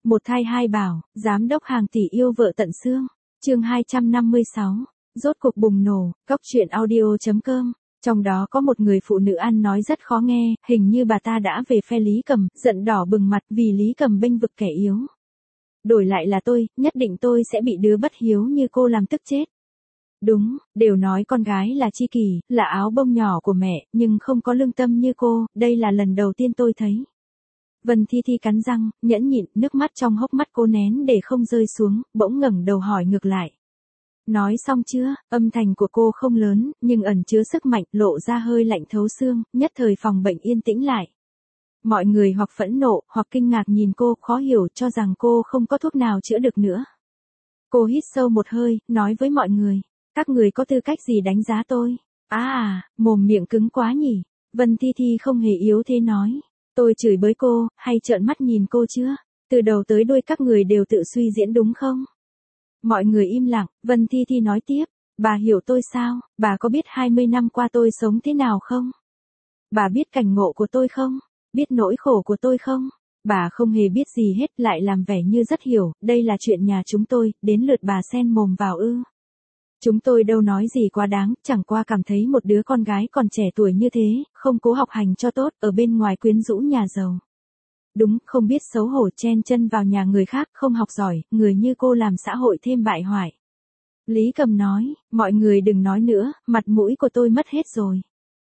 Một thai hai bảo, giám đốc hàng tỷ yêu vợ tận xương. Chương 256. Rốt cuộc bùng nổ, Cốc truyện audio.com. Trong đó có một người phụ nữ ăn nói rất khó nghe, hình như bà ta đã về phe Lý Cầm, giận đỏ bừng mặt vì Lý Cầm bênh vực kẻ yếu. Đổi lại là tôi, nhất định tôi sẽ bị đứa bất hiếu như cô làm tức chết. Đúng, đều nói con gái là tri kỷ, là áo bông nhỏ của mẹ, nhưng không có lương tâm như cô, đây là lần đầu tiên tôi thấy. Vân Thi Thi cắn răng, nhẫn nhịn, nước mắt trong hốc mắt cô nén để không rơi xuống, bỗng ngẩng đầu hỏi ngược lại. Nói xong chưa? Âm thanh của cô không lớn, nhưng ẩn chứa sức mạnh, lộ ra hơi lạnh thấu xương, nhất thời phòng bệnh yên tĩnh lại. Mọi người hoặc phẫn nộ, hoặc kinh ngạc nhìn cô, khó hiểu cho rằng cô không có thuốc nào chữa được nữa. Cô hít sâu một hơi, nói với mọi người. Các người có tư cách gì đánh giá tôi? Mồm miệng cứng quá nhỉ? Vân Thi Thi không hề yếu thế nói. Tôi chửi bới cô, hay trợn mắt nhìn cô chưa? Từ đầu tới đuôi các người đều tự suy diễn đúng không? Mọi người im lặng, Vân Thi Thi nói tiếp. Bà hiểu tôi sao? Bà có biết 20 năm qua tôi sống thế nào không? Bà biết cảnh ngộ của tôi không? Biết nỗi khổ của tôi không? Bà không hề biết gì hết, lại làm vẻ như rất hiểu, đây là chuyện nhà chúng tôi, đến lượt bà xen mồm vào ư. Chúng tôi đâu nói gì quá đáng, chẳng qua cảm thấy một đứa con gái còn trẻ tuổi như thế, không cố học hành cho tốt, ở bên ngoài quyến rũ nhà giàu. Đúng, không biết xấu hổ chen chân vào nhà người khác, không học giỏi, người như cô làm xã hội thêm bại hoại. Lý Cầm nói, mọi người đừng nói nữa, mặt mũi của tôi mất hết rồi.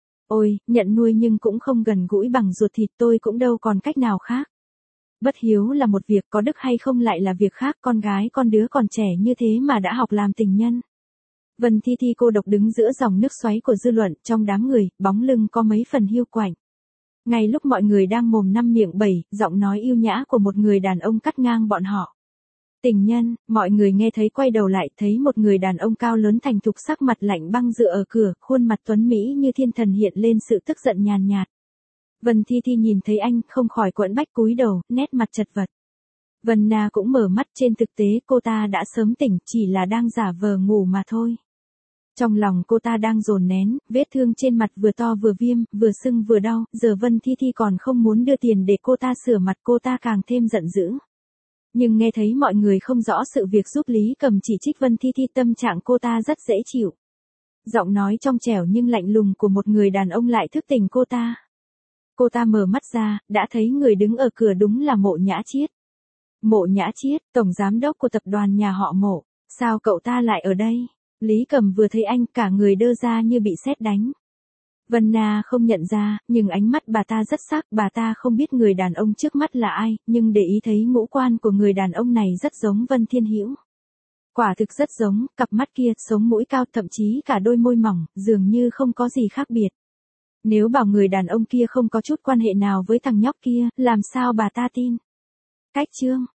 Ôi, nhận nuôi nhưng cũng không gần gũi bằng ruột thịt, tôi cũng đâu còn cách nào khác. Bất hiếu là một việc, có đức hay không lại là việc khác, con gái con đứa còn trẻ như thế mà đã học làm tình nhân. Vân Thi Thi cô độc đứng giữa dòng nước xoáy của dư luận, trong đám người, bóng lưng có mấy phần hiu quạnh. Ngay lúc mọi người đang mồm năm miệng bảy, giọng nói yêu nhã của một người đàn ông cắt ngang bọn họ. Tình nhân, mọi người nghe thấy quay đầu lại, thấy một người đàn ông cao lớn thành thục sắc mặt lạnh băng dựa ở cửa, khuôn mặt tuấn mỹ như thiên thần hiện lên sự tức giận nhàn nhạt. Vân Thi Thi nhìn thấy anh, không khỏi quẫn bách cúi đầu, nét mặt chật vật. Vân Na cũng mở mắt, trên thực tế cô ta đã sớm tỉnh, chỉ là đang giả vờ ngủ mà thôi. Trong lòng cô ta đang dồn nén, vết thương trên mặt vừa to vừa viêm, vừa sưng vừa đau, giờ Vân Thi Thi còn không muốn đưa tiền để cô ta sửa mặt, cô ta càng thêm giận dữ. Nhưng nghe thấy mọi người không rõ sự việc giúp Lý Cầm chỉ trích Vân Thi Thi, tâm trạng cô ta rất dễ chịu. Giọng nói trong trẻo nhưng lạnh lùng của một người đàn ông lại thức tỉnh cô ta. Cô ta mở mắt ra, đã thấy người đứng ở cửa đúng là Mộ Nhã Chiết. Mộ Nhã Chiết, tổng giám đốc của tập đoàn nhà họ Mộ. Sao cậu ta lại ở đây? Lý Cầm vừa thấy anh, cả người đơ ra như bị sét đánh. Vân Na không nhận ra, nhưng ánh mắt bà ta rất sắc, bà ta không biết người đàn ông trước mắt là ai, nhưng để ý thấy ngũ quan của người đàn ông này rất giống Vân Thiên Hữu. Quả thực rất giống, cặp mắt kia, sống mũi cao, thậm chí cả đôi môi mỏng, dường như không có gì khác biệt. Nếu bảo người đàn ông kia không có chút quan hệ nào với thằng nhóc kia, làm sao bà ta tin? Cách chương